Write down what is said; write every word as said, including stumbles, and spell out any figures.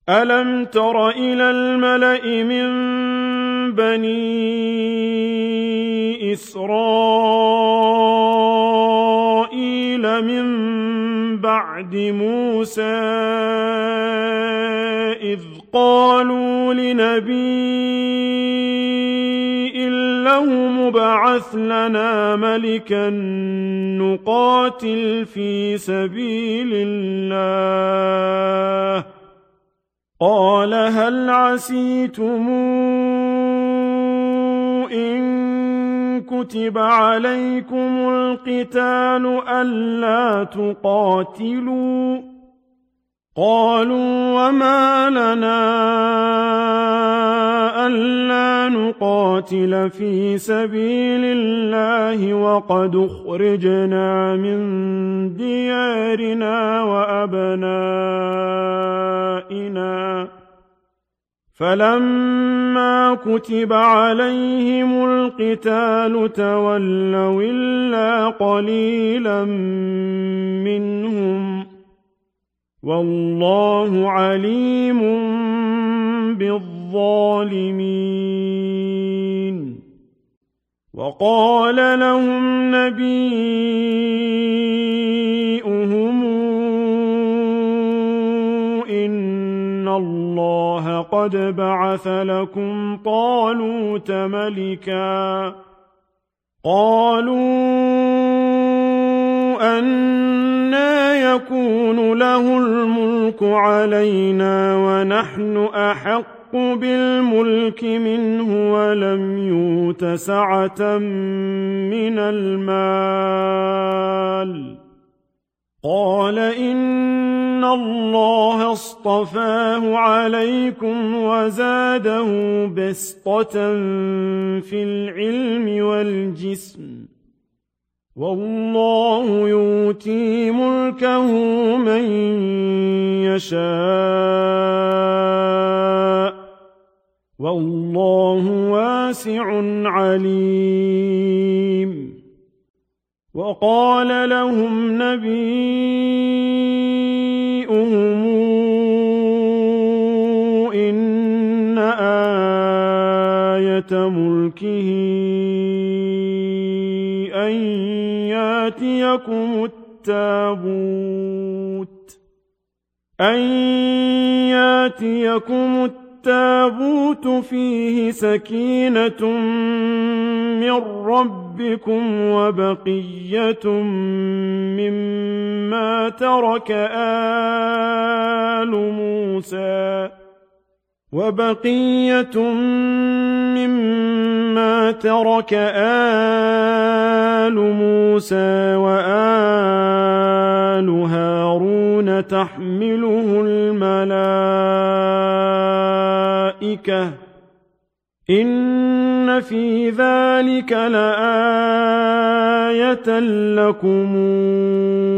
أَلَمْ تَرَ إِلَى الْمَلَإِ مِن بَنِي إِسْرَائِيلَ مِن بَعْدِ مُوسَىٰ إِذْ قَالُوا لِنَبِيٍّ لَّهُمُ ابْعَثْ لَنَا مَلِكًا نُّقَاتِلْ فِي سَبِيلِ اللَّهِ ۖ قَالَ هَلْ عَسَيْتُمْ إِن كُتِبَ عَلَيْكُمُ الْقِتَالُ أَلَّا تُقَاتِلُوا ۖ قَالُوا وَمَا لَنَا أَلَّا نُقَاتِلَ فِي سَبِيلِ اللَّهِ وَقَدْ أُخْرِجْنَا مِن دِيَارِنَا وَأَبْنَائِنَا ۖ فَلَمَّا كُتِبَ عَلَيْهِمُ الْقِتَالُ تَوَلَّوْا إِلَّا قَلِيلًا مِّنْهُمْ ۗ وَاللَّهُ عَلِيمٌ بِالظَّالِمِينَ. وَقَالَ لَهُمْ نَبِيُّهُمْ إِنَّ اللَّهَ قَدْ بَعَثَ لَكُمْ طَالُوتَ مَلِكًا. قَالُوا أَنَّىٰ يَكُونُ لَهُ الْمُلْكُ عَلَيْنَا وَنَحْنُ أَحَقُّ بِالْمُلْكِ مِنْهُ وَلَمْ يُؤْتَ سَعَةً مِّنَ الْمَالِ ۚ قَالَ إِنَّ اللَّهَ اصْطَفَاهُ عَلَيْكُمْ وَزَادَهُ بَسْطَةً فِي الْعِلْمِ وَالْجِسْمِ ۖ وَاللَّهُ يُؤْتِي مُلْكَهُ مَن يَشَاءُ ۚ وَاللَّهُ وَاسِعٌ عَلِيمٌ. وَقَالَ لَهُمْ نَبِيُّهُمْ إِنَّ آيَةَ مُلْكِهِ أَن يَأْتِيَكُمُ التَّابُوتُ أَن يَأْتِيَكُمُ التَّابُوتُ فِيهِ سَكِينَةٌ مِّن رَّبِّكُمْ وَبَقِيَّةٌ مِّمَّا تَرَكَ آلُ مُوسَىٰ وَبَقِيَّةٌ مِّمَّا تَرَكَ آلُ مُوسَىٰ وَآلُ هَارُونَ تَحْمِلُهُ الْمَلَائِكَةُ ۚ إِنَّ فِي ذَٰلِكَ لَآيَةً لَّكُمْ